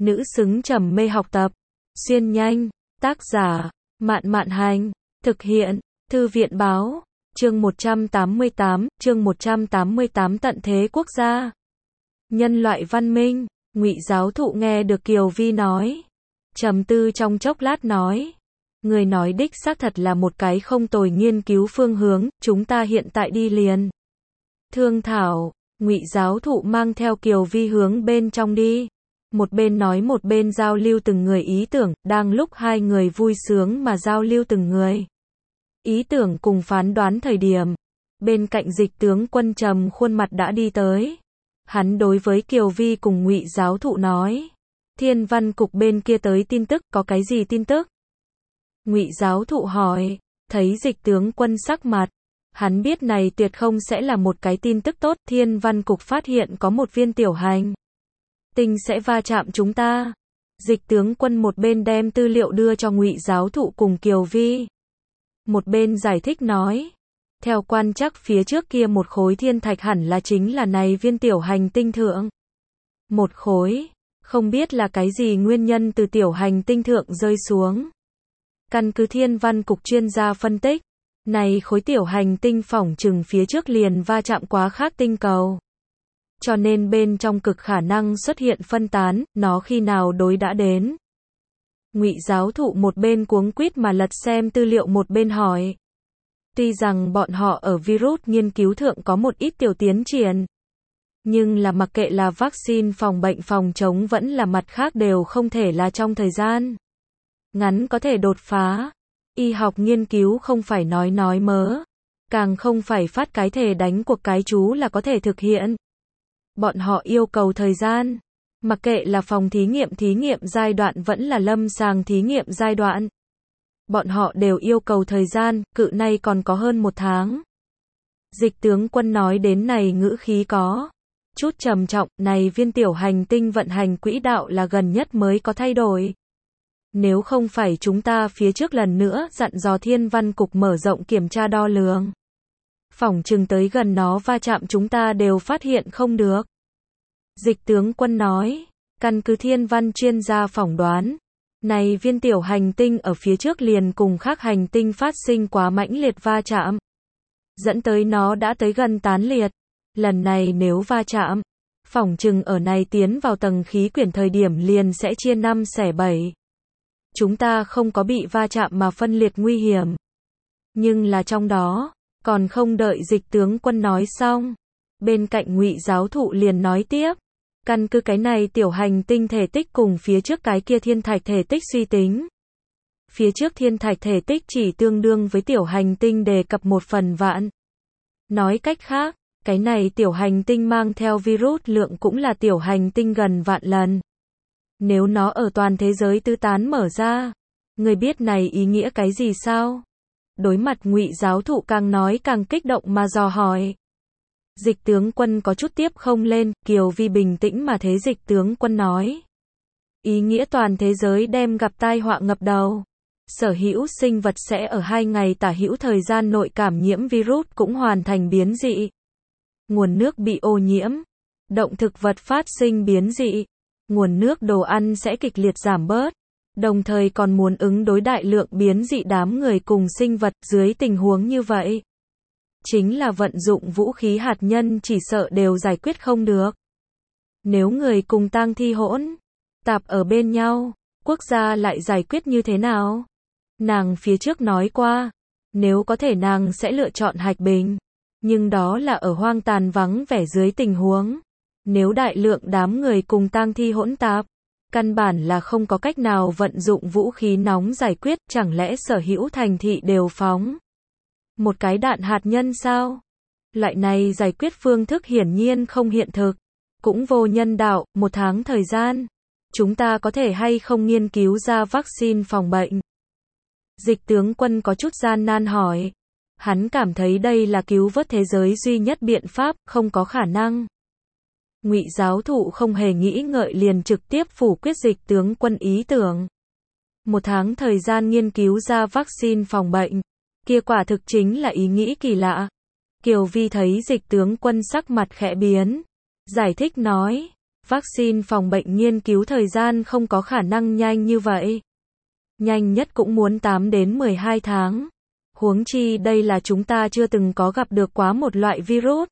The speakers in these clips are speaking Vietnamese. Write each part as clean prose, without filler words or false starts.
nữ xứng trầm mê học tập. Xuyên nhanh, tác giả, Mạn Mạn Hành, thực hiện, Thư viện Báo, chương 188 tận thế quốc gia. Nhân loại văn minh, Ngụy giáo thụ nghe được Kiều Vi nói. Trầm tư trong chốc lát nói. Người nói đích xác thật là một cái không tồi nghiên cứu phương hướng, chúng ta hiện tại đi liền. Thương thảo, Ngụy giáo thụ mang theo Kiều Vi hướng bên trong đi. Một bên nói một bên giao lưu từng người ý tưởng, đang lúc hai người vui sướng mà giao lưu từng người ý tưởng cùng phán đoán thời điểm. Bên cạnh Dịch tướng Quân trầm khuôn mặt đã đi tới. Hắn đối với Kiều Vi cùng Ngụy giáo thụ nói. Thiên văn cục bên kia tới tin tức, có cái gì tin tức? Ngụy giáo thụ hỏi, thấy Dịch tướng Quân sắc mặt. Hắn biết này tuyệt không sẽ là một cái tin tức tốt, Thiên văn cục phát hiện có một viên tiểu hành tinh sẽ va chạm chúng ta. Dịch tướng Quân một bên đem tư liệu đưa cho Ngụy giáo thụ cùng Kiều Vi. Một bên giải thích nói, theo quan trắc phía trước kia một khối thiên thạch hẳn là chính là này viên tiểu hành tinh thượng. Một khối, không biết là cái gì nguyên nhân từ tiểu hành tinh thượng rơi xuống. Căn cứ Thiên văn cục chuyên gia phân tích, này khối tiểu hành tinh phỏng chừng phía trước liền va chạm quá khác tinh cầu. Cho nên bên trong cực khả năng xuất hiện phân tán, nó khi nào đối đã đến. Ngụy giáo thụ một bên cuống quýt mà lật xem tư liệu một bên hỏi. Tuy rằng bọn họ ở virus nghiên cứu thượng có một ít tiểu tiến triển, nhưng là mặc kệ là vaccine phòng bệnh phòng chống vẫn là mặt khác đều không thể là trong thời gian ngắn có thể đột phá. Y học nghiên cứu không phải nói mớ, càng không phải phát cái thể đánh cuộc cái chú là có thể thực hiện. Bọn họ yêu cầu thời gian, mặc kệ là phòng thí nghiệm giai đoạn vẫn là lâm sàng thí nghiệm giai đoạn. Bọn họ đều yêu cầu thời gian, cự nay còn có hơn 1 tháng. Dịch tướng Quân nói đến này ngữ khí có chút trầm trọng, này viên tiểu hành tinh vận hành quỹ đạo là gần nhất mới có thay đổi. Nếu không phải chúng ta phía trước lần nữa dặn dò Thiên văn cục mở rộng kiểm tra đo lường, phỏng chừng tới gần nó va chạm chúng ta đều phát hiện không được. Dịch tướng Quân nói, căn cứ thiên văn chuyên gia phỏng đoán, này viên tiểu hành tinh ở phía trước liền cùng khác hành tinh phát sinh quá mãnh liệt va chạm, dẫn tới nó đã tới gần tán liệt. Lần này nếu va chạm, phỏng chừng ở này tiến vào tầng khí quyển thời điểm liền sẽ chia 5 xẻ 7. Chúng ta không có bị va chạm mà phân liệt nguy hiểm. Nhưng là trong đó, còn không đợi Dịch tướng Quân nói xong, bên cạnh Ngụy giáo thụ liền nói tiếp. Căn cứ cái này tiểu hành tinh thể tích cùng phía trước cái kia thiên thạch thể tích suy tính. Phía trước thiên thạch thể tích chỉ tương đương với tiểu hành tinh đề cập 1/1000. Nói cách khác, cái này tiểu hành tinh mang theo virus lượng cũng là tiểu hành tinh gần vạn lần. Nếu nó ở toàn thế giới tứ tán mở ra, người biết này ý nghĩa cái gì sao? Đối mặt Ngụy giáo thụ càng nói càng kích động mà dò hỏi. Dịch tướng Quân có chút tiếp không lên, Kiều Vi bình tĩnh mà thế Dịch tướng Quân nói. Ý nghĩa toàn thế giới đem gặp tai họa ngập đầu. Sở hữu sinh vật sẽ ở 2 ngày tả hữu thời gian nội cảm nhiễm virus cũng hoàn thành biến dị. Nguồn nước bị ô nhiễm. Động thực vật phát sinh biến dị. Nguồn nước đồ ăn sẽ kịch liệt giảm bớt. Đồng thời còn muốn ứng đối đại lượng biến dị đám người cùng sinh vật dưới tình huống như vậy. Chính là vận dụng vũ khí hạt nhân chỉ sợ đều giải quyết không được. Nếu người cùng tang thi hỗn tạp ở bên nhau, quốc gia lại giải quyết như thế nào? Nàng phía trước nói qua, nếu có thể nàng sẽ lựa chọn hạch bình. Nhưng đó là ở hoang tàn vắng vẻ dưới tình huống. Nếu đại lượng đám người cùng tang thi hỗn tạp, căn bản là không có cách nào vận dụng vũ khí nóng giải quyết, chẳng lẽ sở hữu thành thị đều phóng một cái đạn hạt nhân sao? Loại này giải quyết phương thức hiển nhiên không hiện thực, cũng vô nhân đạo. 1 tháng thời gian, chúng ta có thể hay không nghiên cứu ra vaccine phòng bệnh? Dịch tướng Quân có chút gian nan hỏi. Hắn cảm thấy đây là cứu vớt thế giới duy nhất biện pháp, không có khả năng. Ngụy giáo thụ không hề nghĩ ngợi liền trực tiếp phủ quyết Dịch tướng Quân ý tưởng. 1 tháng thời gian nghiên cứu ra vaccine phòng bệnh, kia quả thực chính là ý nghĩ kỳ lạ. Kiều Vi thấy Dịch tướng Quân sắc mặt khẽ biến, giải thích nói, Vaccine phòng bệnh nghiên cứu thời gian không có khả năng nhanh như vậy. Nhanh nhất cũng muốn 8 đến 12 tháng. Huống chi đây là chúng ta chưa từng có gặp được quá một loại virus.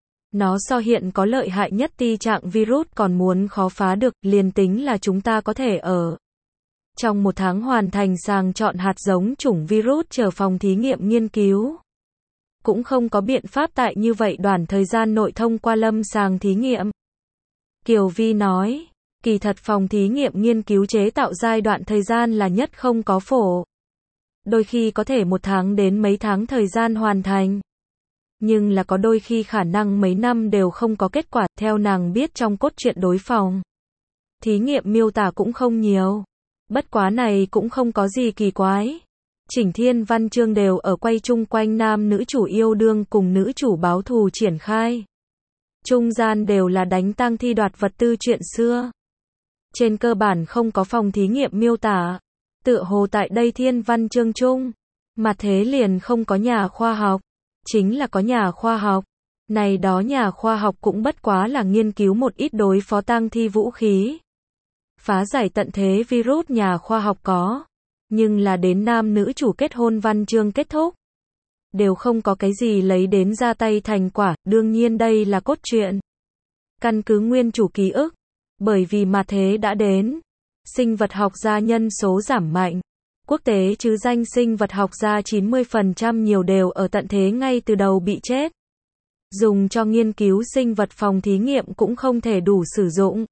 Nó so hiện có lợi hại nhất ti trạng virus còn muốn khó phá được, liền tính là chúng ta có thể ở trong 1 tháng hoàn thành sàng chọn hạt giống chủng virus chờ phòng thí nghiệm nghiên cứu. Cũng không có biện pháp tại như vậy đoạn thời gian nội thông qua lâm sàng thí nghiệm. Kiều Vi nói, kỳ thật phòng thí nghiệm nghiên cứu chế tạo giai đoạn thời gian là nhất không có phổ. Đôi khi có thể 1 tháng đến mấy tháng thời gian hoàn thành. Nhưng là có đôi khi khả năng mấy năm đều không có kết quả, theo nàng biết trong cốt truyện đối phòng. Thí nghiệm miêu tả cũng không nhiều. Bất quá này cũng không có gì kỳ quái. Chỉnh thiên văn chương đều ở quay chung quanh nam nữ chủ yêu đương cùng nữ chủ báo thù triển khai. Trung gian đều là đánh tang thi đoạt vật tư chuyện xưa. Trên cơ bản không có phòng thí nghiệm miêu tả. Tựa hồ tại đây thiên văn chương chung. Mà thế liền không có nhà khoa học. Chính là có nhà khoa học. Này đó nhà khoa học cũng bất quá là nghiên cứu một ít đối phó tang thi vũ khí. Phá giải tận thế virus nhà khoa học có. Nhưng là đến nam nữ chủ kết hôn văn chương kết thúc. Đều không có cái gì lấy đến ra tay thành quả, đương nhiên đây là cốt truyện. Căn cứ nguyên chủ ký ức. Bởi vì mà thế đã đến. Sinh vật học gia nhân số giảm mạnh. Quốc tế chứ danh sinh vật học gia 90% nhiều đều ở tận thế ngay từ đầu bị chết. Dùng cho nghiên cứu sinh vật phòng thí nghiệm cũng không thể đủ sử dụng.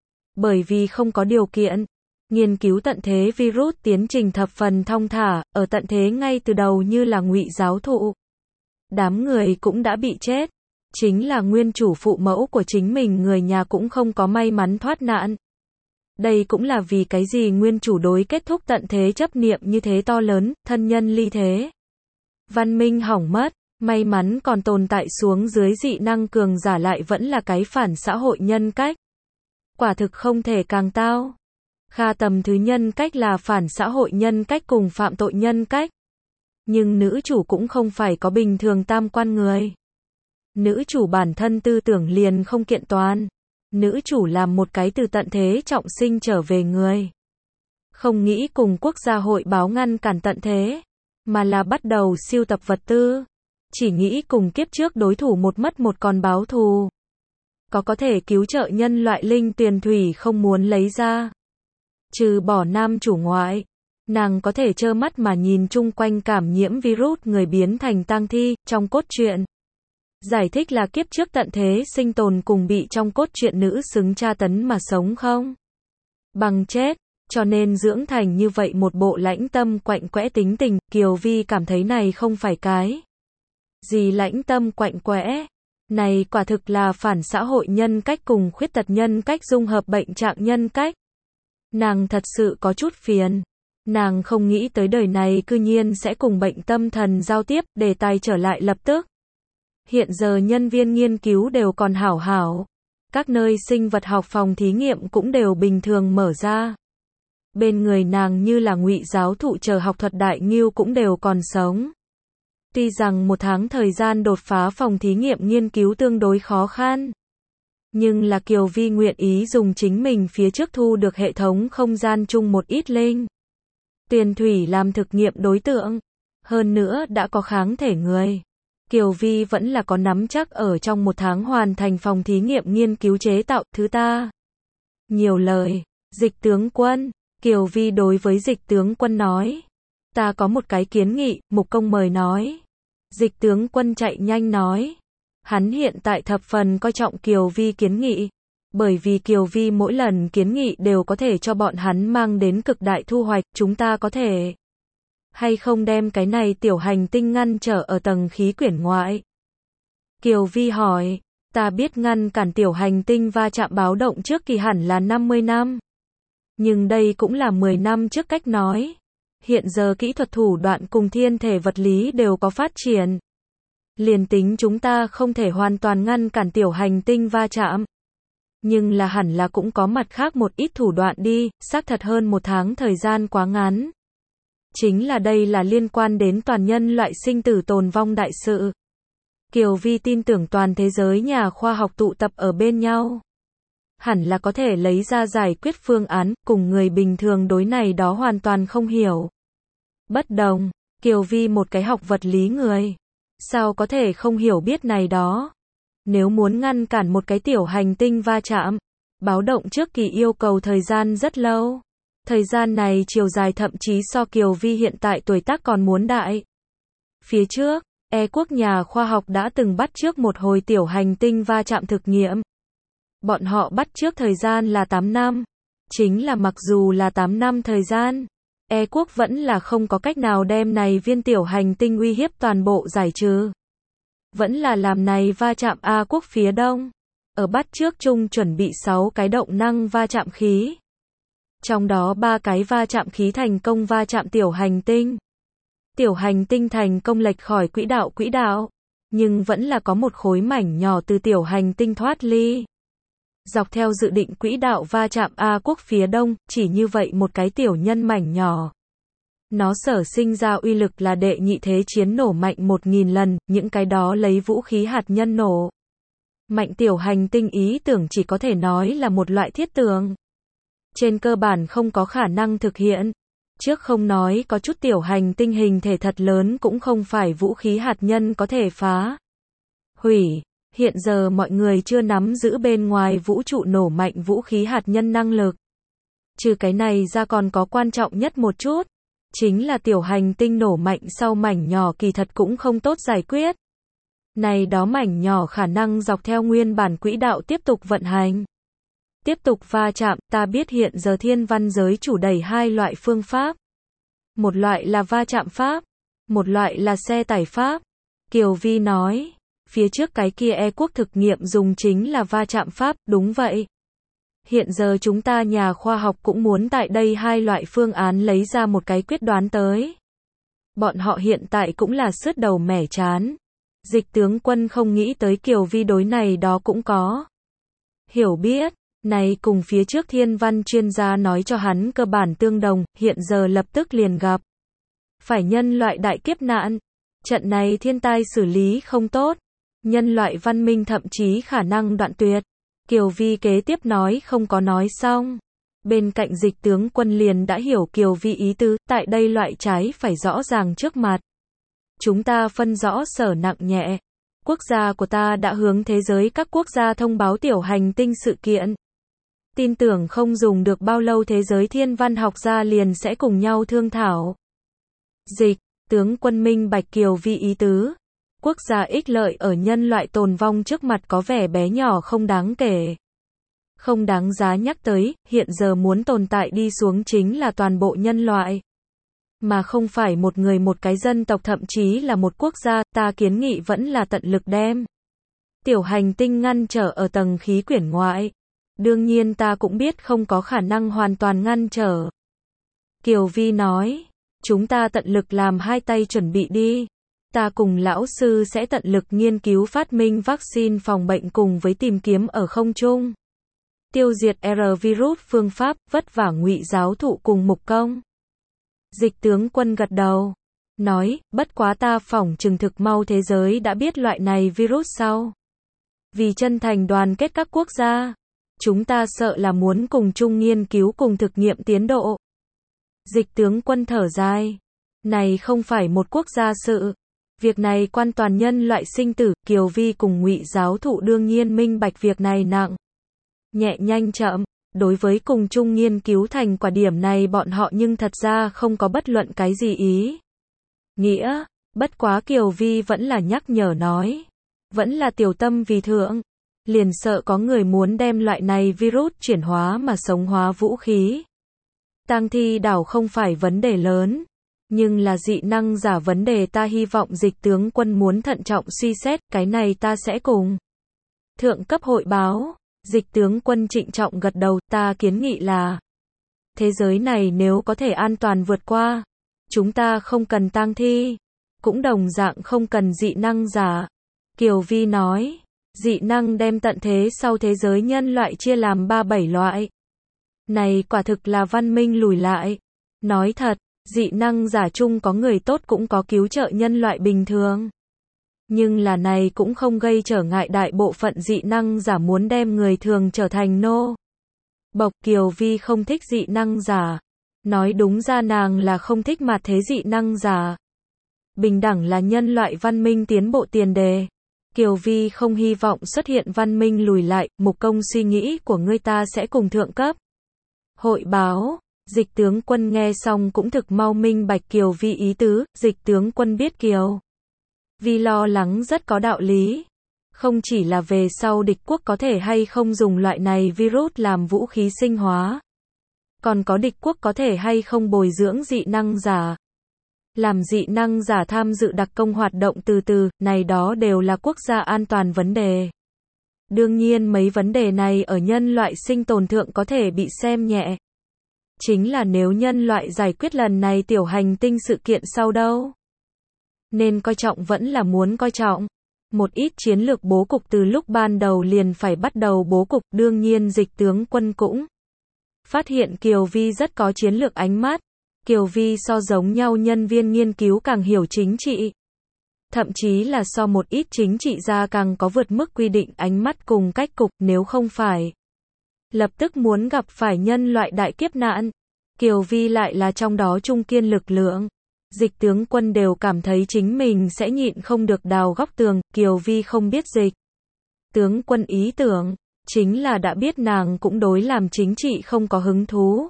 Bởi vì không có điều kiện. Nghiên cứu tận thế virus tiến trình thập phần thong thả, ở tận thế ngay từ đầu như là ngụy giáo thụ. Đám người cũng đã bị chết. Chính là nguyên chủ phụ mẫu của chính mình người nhà cũng không có may mắn thoát nạn. Đây cũng là vì cái gì nguyên chủ đối kết thúc tận thế chấp niệm như thế to lớn, thân nhân ly thế. Văn minh hỏng mất, may mắn còn tồn tại xuống dưới dị năng cường giả lại vẫn là cái phản xã hội nhân cách. Quả thực không thể càng tao. Kha tầm thứ nhân cách là phản xã hội nhân cách cùng phạm tội nhân cách. Nhưng nữ chủ cũng không phải có bình thường tam quan người. Nữ chủ bản thân tư tưởng liền không kiện toàn. Nữ chủ làm một cái từ tận thế trọng sinh trở về người. Không nghĩ cùng quốc gia hội báo ngăn cản tận thế. Mà là bắt đầu siêu tập vật tư. Chỉ nghĩ cùng kiếp trước đối thủ một mất một còn báo thù. Có thể cứu trợ nhân loại linh tuyền thủy không muốn lấy ra. Trừ bỏ nam chủ ngoại. Nàng có thể trơ mắt mà nhìn chung quanh cảm nhiễm virus người biến thành tang thi, trong cốt truyện. Giải thích là kiếp trước tận thế sinh tồn cùng bị trong cốt truyện nữ xứng tra tấn mà sống không? Bằng chết, cho nên dưỡng thành như vậy một bộ lãnh tâm quạnh quẽ tính tình, Kiều Vi cảm thấy này không phải cái gì lãnh tâm quạnh quẽ. Này quả thực là phản xã hội nhân cách cùng khuyết tật nhân cách dung hợp bệnh trạng nhân cách. Nàng thật sự có chút phiền. Nàng không nghĩ tới đời này cư nhiên sẽ cùng bệnh tâm thần giao tiếp, đề tài trở lại lập tức. Hiện giờ nhân viên nghiên cứu đều còn hảo hảo. Các nơi sinh vật học phòng thí nghiệm cũng đều bình thường mở ra. Bên người nàng như là ngụy giáo thụ chờ học thuật đại ngưu cũng đều còn sống. Tuy rằng 1 tháng thời gian đột phá phòng thí nghiệm nghiên cứu tương đối khó khăn. Nhưng là Kiều Vi nguyện ý dùng chính mình phía trước thu được hệ thống không gian chung một ít linh tuyền thủy làm thực nghiệm đối tượng. Hơn nữa đã có kháng thể người. Kiều Vi vẫn là có nắm chắc ở trong 1 tháng hoàn thành phòng thí nghiệm nghiên cứu chế tạo thứ ta. Nhiều lời, Dịch tướng quân, Kiều Vi đối với Dịch tướng quân nói. Ta có một cái kiến nghị, Mục Công mời nói. Dịch tướng quân chạy nhanh nói. Hắn hiện tại thập phần coi trọng Kiều Vi kiến nghị. Bởi vì Kiều Vi mỗi lần kiến nghị đều có thể cho bọn hắn mang đến cực đại thu hoạch, chúng ta có thể hay không đem cái này tiểu hành tinh ngăn trở ở tầng khí quyển ngoại? Kiều Vi hỏi, ta biết ngăn cản tiểu hành tinh va chạm báo động trước kỳ hẳn là 50 năm. Nhưng đây cũng là 10 năm trước cách nói. Hiện giờ kỹ thuật thủ đoạn cùng thiên thể vật lý đều có phát triển. Liền tính chúng ta không thể hoàn toàn ngăn cản tiểu hành tinh va chạm. Nhưng là hẳn là cũng có mặt khác một ít thủ đoạn đi, xác thật hơn 1 tháng thời gian quá ngắn. Chính là đây là liên quan đến toàn nhân loại sinh tử tồn vong đại sự. Kiều Vi tin tưởng toàn thế giới nhà khoa học tụ tập ở bên nhau. hẳn là có thể lấy ra giải quyết phương án, cùng người bình thường đối này đó hoàn toàn không hiểu. Bất đồng, Kiều Vi một cái học vật lý người, sao có thể không hiểu biết này đó. Nếu muốn ngăn cản một cái tiểu hành tinh va chạm, báo động trước kỳ yêu cầu thời gian rất lâu. Thời gian này chiều dài thậm chí so Kiều Vi hiện tại tuổi tác còn muốn đại. Phía trước, quốc nhà khoa học đã từng bắt chước một hồi tiểu hành tinh va chạm thực nghiệm. Bọn họ bắt chước thời gian là 8 năm. Chính là mặc dù là 8 năm thời gian, quốc vẫn là không có cách nào đem này viên tiểu hành tinh uy hiếp toàn bộ giải trừ. Vẫn là làm này va chạm A quốc phía đông. Ở bắt chước chung chuẩn bị 6 cái động năng va chạm khí. Trong đó 3 cái va chạm khí thành công va chạm tiểu hành tinh. Tiểu hành tinh thành công lệch khỏi quỹ đạo, nhưng vẫn là có một khối mảnh nhỏ từ tiểu hành tinh thoát ly. Dọc theo dự định quỹ đạo va chạm A quốc phía đông, chỉ như vậy một cái tiểu nhân mảnh nhỏ. Nó sở sinh ra uy lực là đệ nhị thế chiến nổ mạnh 1000 lần, những cái đó lấy vũ khí hạt nhân nổ. Mạnh tiểu hành tinh ý tưởng chỉ có thể nói là một loại thiết tưởng. Trên cơ bản không có khả năng thực hiện. Trước không nói có chút tiểu hành tinh hình thể thật lớn cũng không phải vũ khí hạt nhân có thể phá hủy. Hiện giờ mọi người chưa nắm giữ bên ngoài vũ trụ nổ mạnh vũ khí hạt nhân năng lực. Trừ cái này ra còn có quan trọng nhất một chút, chính là tiểu hành tinh nổ mạnh sau mảnh nhỏ kỳ thật cũng không tốt giải quyết. Này đó mảnh nhỏ khả năng dọc theo nguyên bản quỹ đạo tiếp tục vận hành. Tiếp tục va chạm, ta biết hiện giờ thiên văn giới chủ đẩy hai loại phương pháp. Một loại là va chạm pháp, một loại là xe tải pháp. Kiều Vi nói, phía trước cái kia quốc thực nghiệm dùng chính là va chạm pháp, đúng vậy. Hiện giờ chúng ta nhà khoa học cũng muốn tại đây hai loại phương án lấy ra một cái quyết đoán tới. Bọn họ hiện tại cũng là sứt đầu mẻ chán. Dịch tướng quân không nghĩ tới Kiều Vi đối này đó cũng có hiểu biết. Này cùng phía trước thiên văn chuyên gia nói cho hắn cơ bản tương đồng, hiện giờ lập tức liền gặp phải nhân loại đại kiếp nạn. Trận này thiên tai xử lý không tốt, nhân loại văn minh thậm chí khả năng đoạn tuyệt. Kiều Vi kế tiếp nói không có nói xong. Bên cạnh dịch tướng quân liền đã hiểu Kiều Vi ý tứ, tại đây loại trái phải rõ ràng trước mặt. Chúng ta phân rõ sở nặng nhẹ. Quốc gia của ta đã hướng thế giới các quốc gia thông báo tiểu hành tinh sự kiện. Tin tưởng không dùng được bao lâu thế giới thiên văn học gia liền sẽ cùng nhau thương thảo. Dịch, tướng quân minh bạch Kiều Vi ý tứ. Quốc gia ích lợi ở nhân loại tồn vong trước mặt có vẻ bé nhỏ không đáng kể. Không đáng giá nhắc tới, hiện giờ muốn tồn tại đi xuống chính là toàn bộ nhân loại. Mà không phải một người một cái dân tộc thậm chí là một quốc gia, ta kiến nghị vẫn là tận lực đem tiểu hành tinh ngăn trở ở tầng khí quyển ngoại. Đương nhiên ta cũng biết không có khả năng hoàn toàn ngăn trở. Kiều Vi nói, chúng ta tận lực làm hai tay chuẩn bị đi. Ta cùng lão sư sẽ tận lực nghiên cứu phát minh vaccine phòng bệnh cùng với tìm kiếm ở không trung tiêu diệt virus phương pháp, vất vả Ngụy giáo thụ cùng Mục Công. Dịch tướng quân gật đầu, nói, bất quá ta phỏng chừng thực mau thế giới đã biết loại này virus sau. Vì chân thành đoàn kết các quốc gia, chúng ta sợ là muốn cùng chung nghiên cứu cùng thực nghiệm tiến độ. Dịch tướng quân thở dài, này không phải một quốc gia sự. Việc này quan toàn nhân loại sinh tử, Kiều Vi cùng Ngụy giáo thụ đương nhiên minh bạch việc này nặng. Nhẹ nhanh chậm, đối với cùng chung nghiên cứu thành quả điểm này bọn họ nhưng thật ra không có bất luận cái gì ý nghĩa, bất quá Kiều Vi vẫn là nhắc nhở nói. Vẫn là tiểu tâm vì thượng, liền sợ có người muốn đem loại này virus chuyển hóa mà sống hóa vũ khí. Tang thi đảo không phải vấn đề lớn. Nhưng là dị năng giả vấn đề ta hy vọng dịch tướng quân muốn thận trọng suy xét, cái này ta sẽ cùng thượng cấp hội báo. Dịch tướng quân trịnh trọng gật đầu, ta kiến nghị là thế giới này nếu có thể an toàn vượt qua, chúng ta không cần tang thi, cũng đồng dạng không cần dị năng giả. Kiều Vi nói, dị năng đem tận thế sau thế giới nhân loại chia làm 3-7 loại. Này quả thực là văn minh lùi lại. Nói thật, dị năng giả chung có người tốt cũng có cứu trợ nhân loại bình thường. Nhưng là này cũng không gây trở ngại đại bộ phận dị năng giả muốn đem người thường trở thành nô bộc. Kiều Vi không thích dị năng giả. Nói đúng ra nàng là không thích mà thế dị năng giả. Bình đẳng là nhân loại văn minh tiến bộ tiền đề. Kiều Vi không hy vọng xuất hiện văn minh lùi lại. Mục Công suy nghĩ của ngươi ta sẽ cùng thượng cấp hội báo. Dịch tướng quân nghe xong cũng thực mau minh bạch Kiều Vi ý tứ. Dịch tướng quân biết Kiều Vi lo lắng rất có đạo lý. Không chỉ là về sau địch quốc có thể hay không dùng loại này virus làm vũ khí sinh hóa. Còn có địch quốc có thể hay không bồi dưỡng dị năng giả. Làm dị năng giả tham dự đặc công hoạt động từ, này đó đều là quốc gia an toàn vấn đề. Đương nhiên mấy vấn đề này ở nhân loại sinh tồn thượng có thể bị xem nhẹ. Chính là nếu nhân loại giải quyết lần này tiểu hành tinh sự kiện sau đâu. Nên coi trọng vẫn là muốn coi trọng. Một ít chiến lược bố cục từ lúc ban đầu liền phải bắt đầu bố cục. Đương nhiên dịch tướng quân cũng phát hiện Kiều Vi rất có chiến lược ánh mắt. Kiều Vi so giống nhau nhân viên nghiên cứu càng hiểu chính trị. Thậm chí là so một ít chính trị gia càng có vượt mức quy định ánh mắt cùng cách cục. Nếu không phải lập tức muốn gặp phải nhân loại đại kiếp nạn, Kiều Vi lại là trong đó trung kiên lực lượng. Dịch tướng quân đều cảm thấy chính mình sẽ nhịn không được đào góc tường. Kiều Vi không biết dịch tướng quân ý tưởng, chính là đã biết nàng cũng đối làm chính trị không có hứng thú.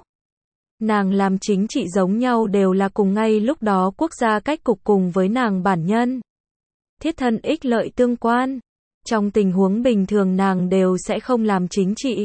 Nàng làm chính trị giống nhau đều là cùng ngay lúc đó quốc gia cách cục cùng với nàng bản nhân. Thiết thân ích lợi tương quan. Trong tình huống bình thường nàng đều sẽ không làm chính trị.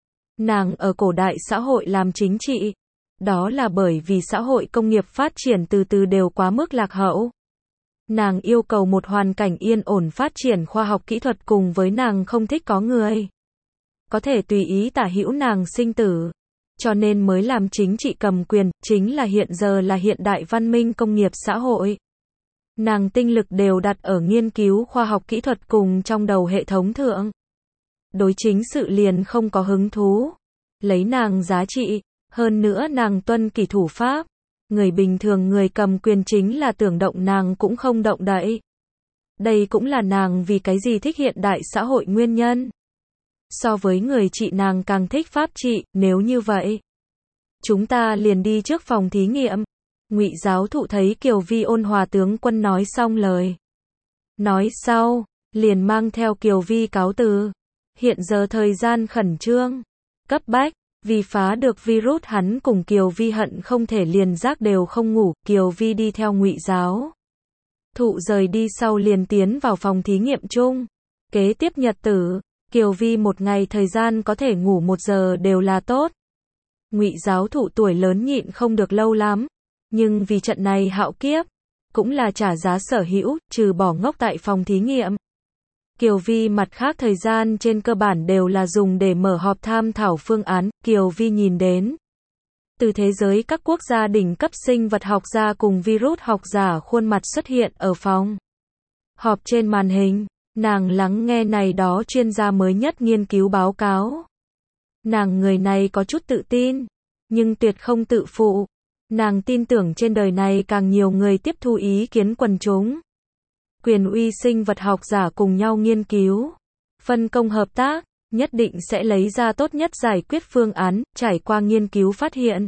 Nàng ở cổ đại xã hội làm chính trị. Đó là bởi vì xã hội công nghiệp phát triển từ đều quá mức lạc hậu. Nàng yêu cầu một hoàn cảnh yên ổn phát triển khoa học kỹ thuật cùng với nàng không thích có người có thể tùy ý tả hữu nàng sinh tử. Cho nên mới làm chính trị cầm quyền, chính là hiện giờ là hiện đại văn minh công nghiệp xã hội. Nàng tinh lực đều đặt ở nghiên cứu khoa học kỹ thuật cùng trong đầu hệ thống thượng. Đối chính sự liền không có hứng thú. Lấy nàng giá trị, hơn nữa nàng tuân kỷ thủ pháp. Người bình thường người cầm quyền chính là tưởng động nàng cũng không động đậy. Đây cũng là nàng vì cái gì thích hiện đại xã hội nguyên nhân. So với người trị nàng càng thích pháp trị. Nếu như vậy, chúng ta liền đi trước phòng thí nghiệm. Ngụy giáo thụ thấy Kiều Vi ôn hòa tướng quân nói xong lời nói sau, liền mang theo Kiều Vi cáo từ. Hiện giờ thời gian khẩn trương, cấp bách, vì phá được virus hắn cùng Kiều Vi hận không thể liền giấc đều không ngủ. Kiều Vi đi theo Ngụy giáo thụ rời đi sau liền tiến vào phòng thí nghiệm chung. Kế tiếp nhật tử, Kiều Vi một ngày thời gian có thể ngủ 1 giờ đều là tốt. Ngụy giáo thụ tuổi lớn nhịn không được lâu lắm, nhưng vì trận này hạo kiếp, cũng là trả giá sở hữu, trừ bỏ ngốc tại phòng thí nghiệm. Kiều Vi mặt khác thời gian trên cơ bản đều là dùng để mở họp tham thảo phương án. Kiều Vi nhìn đến từ thế giới các quốc gia đỉnh cấp sinh vật học gia cùng virus học giả khuôn mặt xuất hiện ở phòng họp trên màn hình. Nàng lắng nghe này đó chuyên gia mới nhất nghiên cứu báo cáo. Nàng người này có chút tự tin, nhưng tuyệt không tự phụ. Nàng tin tưởng trên đời này càng nhiều người tiếp thu ý kiến quần chúng. Quyền uy sinh vật học giả cùng nhau nghiên cứu, phân công hợp tác, nhất định sẽ lấy ra tốt nhất giải quyết phương án. Trải qua nghiên cứu phát hiện,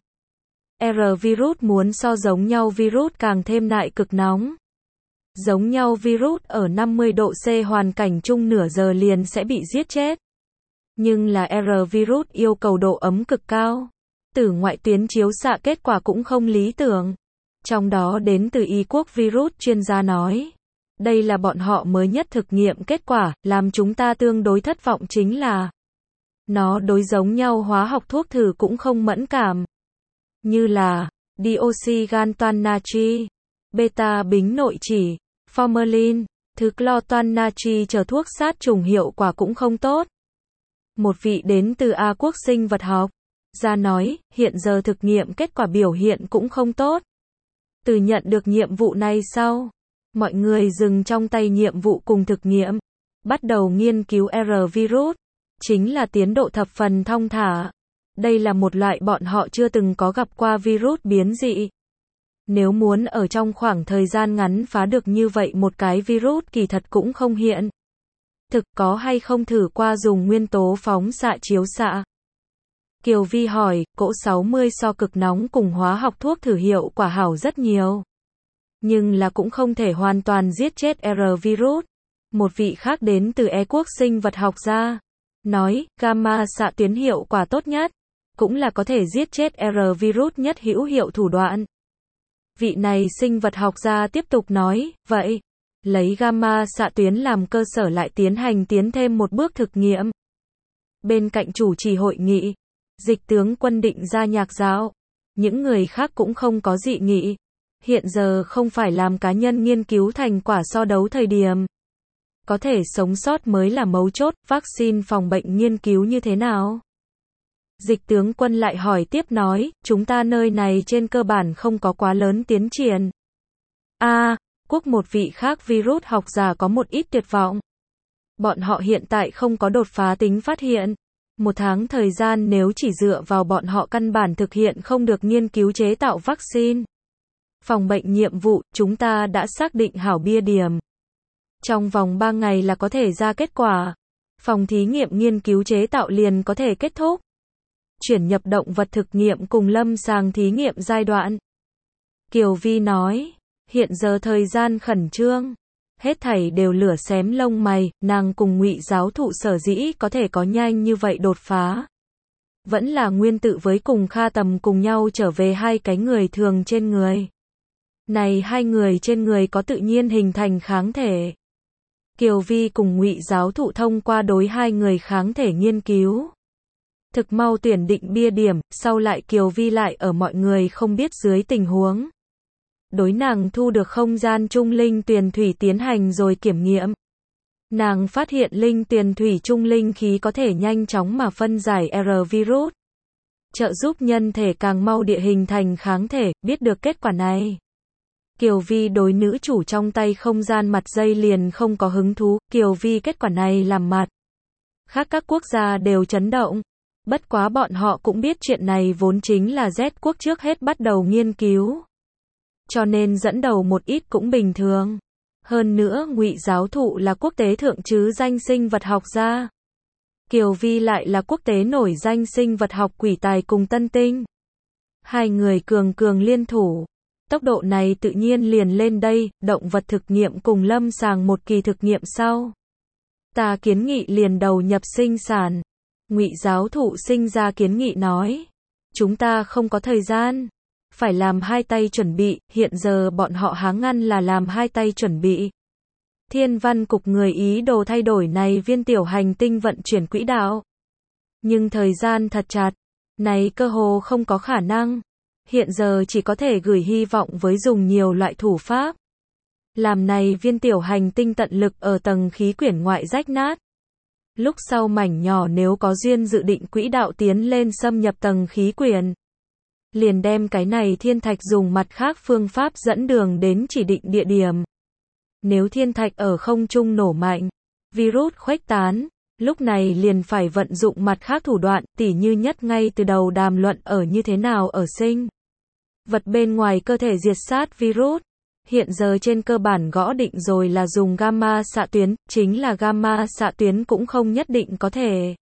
R virus muốn so giống nhau virus càng thêm nại cực nóng. Giống nhau virus ở 50 độ C hoàn cảnh chung nửa giờ liền sẽ bị giết chết. Nhưng là R virus yêu cầu độ ấm cực cao. Tử ngoại tuyến chiếu xạ kết quả cũng không lý tưởng. Trong đó đến từ Y quốc virus chuyên gia nói. Đây là bọn họ mới nhất thực nghiệm kết quả, làm chúng ta tương đối thất vọng chính là nó đối giống nhau hóa học thuốc thử cũng không mẫn cảm. Như là dioxygan toan natri, beta bính nội chỉ, formalin, thứ clotoan natri chờ thuốc sát trùng hiệu quả cũng không tốt. Một vị đến từ A quốc sinh vật học gia nói, hiện giờ thực nghiệm kết quả biểu hiện cũng không tốt. Từ nhận được nhiệm vụ này sau, mọi người dừng trong tay nhiệm vụ cùng thực nghiệm, bắt đầu nghiên cứu R virus, chính là tiến độ thập phần thong thả. Đây là một loại bọn họ chưa từng có gặp qua virus biến dị. Nếu muốn ở trong khoảng thời gian ngắn phá được như vậy một cái virus kỳ thật cũng không hiện. Thực có hay không thử qua dùng nguyên tố phóng xạ chiếu xạ? Kiều Vi hỏi, cỗ 60 so cực nóng cùng hóa học thuốc thử hiệu quả hảo rất nhiều. Nhưng là cũng không thể hoàn toàn giết chết R virus. Một vị khác đến từ Quốc sinh vật học gia nói, gamma xạ tuyến hiệu quả tốt nhất, cũng là có thể giết chết R virus nhất hữu hiệu thủ đoạn. Vị này sinh vật học gia tiếp tục nói, vậy, lấy gamma xạ tuyến làm cơ sở lại tiến thêm một bước thực nghiệm. Bên cạnh chủ trì hội nghị, Dịch tướng Quân định ra nhạc dạo. Những người khác cũng không có dị nghị. Hiện giờ không phải làm cá nhân nghiên cứu thành quả so đấu thời điểm. Có thể sống sót mới là mấu chốt, vaccine phòng bệnh nghiên cứu như thế nào? Dịch tướng Quân lại hỏi tiếp nói, chúng ta nơi này trên cơ bản không có quá lớn tiến triển. Quốc một vị khác virus học giả có một ít tuyệt vọng. Bọn họ hiện tại không có đột phá tính phát hiện. 1 tháng thời gian nếu chỉ dựa vào bọn họ căn bản thực hiện không được nghiên cứu chế tạo vaccine. Phòng bệnh nhiệm vụ, chúng ta đã xác định hảo bia điểm. Trong vòng 3 ngày là có thể ra kết quả. Phòng thí nghiệm nghiên cứu chế tạo liền có thể kết thúc. Chuyển nhập động vật thực nghiệm cùng lâm sàng thí nghiệm giai đoạn. Kiều Vi nói, hiện giờ thời gian khẩn trương. Hết thảy đều lửa xém lông mày, nàng cùng Ngụy giáo thụ sở dĩ có thể có nhanh như vậy đột phá. Vẫn là Nguyên Tự với cùng Kha Tầm cùng nhau trở về hai cái người thường trên người. Này hai người trên người có tự nhiên hình thành kháng thể. Kiều Vi cùng Ngụy giáo thụ thông qua đối hai người kháng thể nghiên cứu. Thực mau tuyển định bia điểm, sau lại Kiều Vi lại ở mọi người không biết dưới tình huống. Đối nàng thu được không gian trung linh tuyền thủy tiến hành rồi kiểm nghiệm. Nàng phát hiện linh tuyền thủy trung linh khí có thể nhanh chóng mà phân giải R virus. Trợ giúp nhân thể càng mau địa hình thành kháng thể, biết được kết quả này. Kiều Vi đối nữ chủ trong tay không gian mặt dây liền không có hứng thú, Kiều Vi kết quả này làm mặt. Khác các quốc gia đều chấn động. Bất quá bọn họ cũng biết chuyện này vốn chính là Z quốc trước hết bắt đầu nghiên cứu. Cho nên dẫn đầu một ít cũng bình thường. Hơn nữa Ngụy giáo thụ là quốc tế thượng chứ danh sinh vật học gia. Kiều Vi lại là quốc tế nổi danh sinh vật học quỷ tài cùng Tân Tinh. Hai người cường liên thủ. Tốc độ này tự nhiên liền lên đây, động vật thực nghiệm cùng lâm sàng một kỳ thực nghiệm sau. Ta kiến nghị liền đầu nhập sinh sản. Ngụy giáo thụ sinh ra kiến nghị nói. Chúng ta không có thời gian. Phải làm hai tay chuẩn bị, hiện giờ bọn họ háng ngăn là làm hai tay chuẩn bị. Thiên văn cục người Ý đồ thay đổi này viên tiểu hành tinh vận chuyển quỹ đạo. Nhưng thời gian thật chặt, này cơ hồ không có khả năng. Hiện giờ chỉ có thể gửi hy vọng với dùng nhiều loại thủ pháp. Làm này viên tiểu hành tinh tận lực ở tầng khí quyển ngoại rách nát. Lúc sau mảnh nhỏ nếu có duyên dự định quỹ đạo tiến lên xâm nhập tầng khí quyển. Liền đem cái này thiên thạch dùng mặt khác phương pháp dẫn đường đến chỉ định địa điểm. Nếu thiên thạch ở không trung nổ mạnh, virus khuếch tán, lúc này liền phải vận dụng mặt khác thủ đoạn, tỉ như nhất ngay từ đầu đàm luận ở như thế nào ở sinh vật bên ngoài cơ thể diệt sát virus. Hiện giờ trên cơ bản gõ định rồi là dùng gamma xạ tuyến, chính là gamma xạ tuyến cũng không nhất định có thể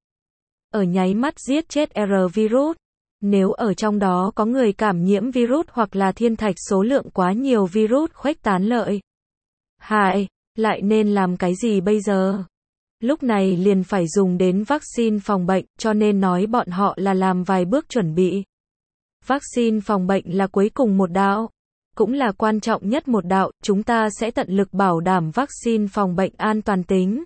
ở nháy mắt giết chết R virus. Nếu ở trong đó có người cảm nhiễm virus hoặc là thiên thạch số lượng quá nhiều virus khuếch tán lợi hại, lại nên làm cái gì bây giờ? Lúc này liền phải dùng đến vaccine phòng bệnh, cho nên nói bọn họ là làm vài bước chuẩn bị. Vaccine phòng bệnh là cuối cùng một đạo, cũng là quan trọng nhất một đạo, chúng ta sẽ tận lực bảo đảm vaccine phòng bệnh an toàn tính.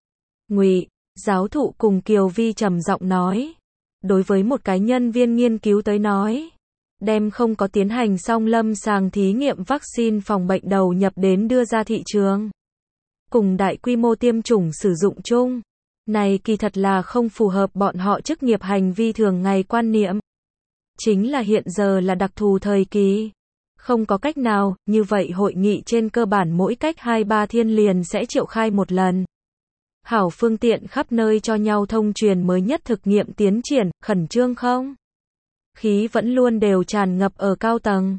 Ngụy giáo thụ cùng Kiều Vi trầm giọng nói. Đối với một cái nhân viên nghiên cứu tới nói, đem không có tiến hành xong lâm sàng thí nghiệm vaccine phòng bệnh đầu nhập đến đưa ra thị trường. Cùng đại quy mô tiêm chủng sử dụng chung. Này kỳ thật là không phù hợp bọn họ chức nghiệp hành vi thường ngày quan niệm. Chính là hiện giờ là đặc thù thời kỳ. Không có cách nào, như vậy hội nghị trên cơ bản mỗi cách 2-3 thiên liền sẽ triệu khai một lần. Hảo phương tiện khắp nơi cho nhau thông truyền mới nhất thực nghiệm tiến triển, khẩn trương không? Khí vẫn luôn đều tràn ngập ở cao tầng.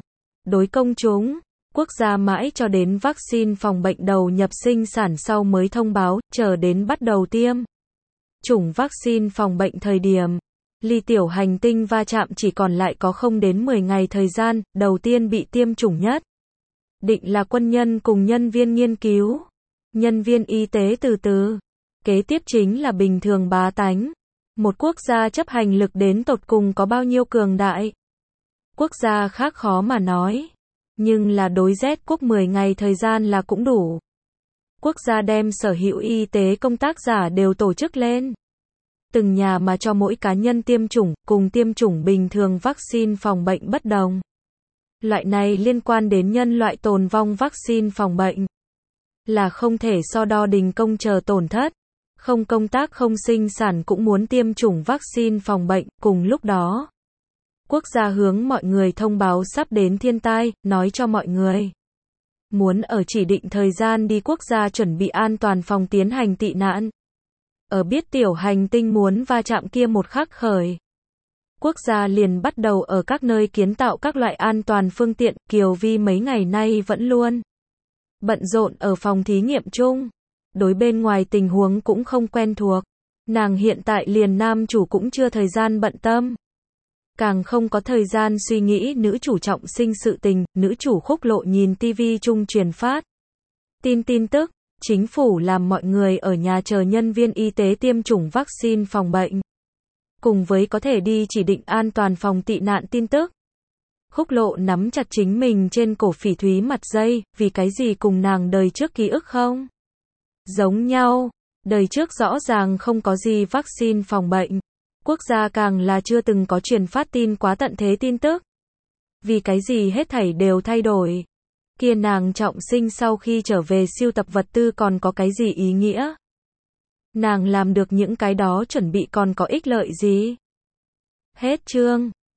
đối công chúng, quốc gia mãi cho đến vaccine phòng bệnh đầu nhập sinh sản sau mới thông báo, chờ đến bắt đầu tiêm chủng vaccine phòng bệnh thời điểm ly tiểu hành tinh va chạm chỉ còn lại có không đến 10 ngày thời gian, đầu tiên bị tiêm chủng nhất định là quân nhân cùng nhân viên nghiên cứu, nhân viên y tế từ từ. Kế tiếp chính là bình thường bá tánh. Một quốc gia chấp hành lực đến tột cùng có bao nhiêu cường đại. Quốc gia khác khó mà nói. Nhưng là đối Z quốc 10 ngày thời gian là cũng đủ. Quốc gia đem sở hữu y tế công tác giả đều tổ chức lên. Từng nhà mà cho mỗi cá nhân tiêm chủng, cùng tiêm chủng bình thường vaccine phòng bệnh bất đồng. Loại này liên quan đến nhân loại tồn vong vaccine phòng bệnh. Là không thể so đo đình công chờ tổn thất. Không công tác không sinh sản cũng muốn tiêm chủng vaccine phòng bệnh, cùng lúc đó. Quốc gia hướng mọi người thông báo sắp đến thiên tai, nói cho mọi người. Muốn ở chỉ định thời gian đi quốc gia chuẩn bị an toàn phòng tiến hành tị nạn. Ở biết tiểu hành tinh muốn va chạm kia một khắc khởi. Quốc gia liền bắt đầu ở các nơi kiến tạo các loại an toàn phương tiện, Kiều Vi mấy ngày nay vẫn luôn bận rộn ở phòng thí nghiệm chung. Đối bên ngoài tình huống cũng không quen thuộc. Nàng hiện tại liền nam chủ cũng chưa thời gian bận tâm. Càng không có thời gian suy nghĩ nữ chủ trọng sinh sự tình, nữ chủ Khúc Lộ nhìn TV chung truyền phát. Tin tức, chính phủ làm mọi người ở nhà chờ nhân viên y tế tiêm chủng vaccine phòng bệnh. Cùng với có thể đi chỉ định an toàn phòng tị nạn tin tức. Khúc Lộ nắm chặt chính mình trên cổ Phỉ Thúy mặt dây, vì cái gì cùng nàng đời trước ký ức không? Giống nhau, đời trước rõ ràng không có gì vaccine phòng bệnh. Quốc gia càng là chưa từng có truyền phát tin quá tận thế tin tức. Vì cái gì hết thảy đều thay đổi. Kia nàng trọng sinh sau khi trở về siêu tập vật tư còn có cái gì ý nghĩa? Nàng làm được những cái đó chuẩn bị còn có ích lợi gì? Hết chương.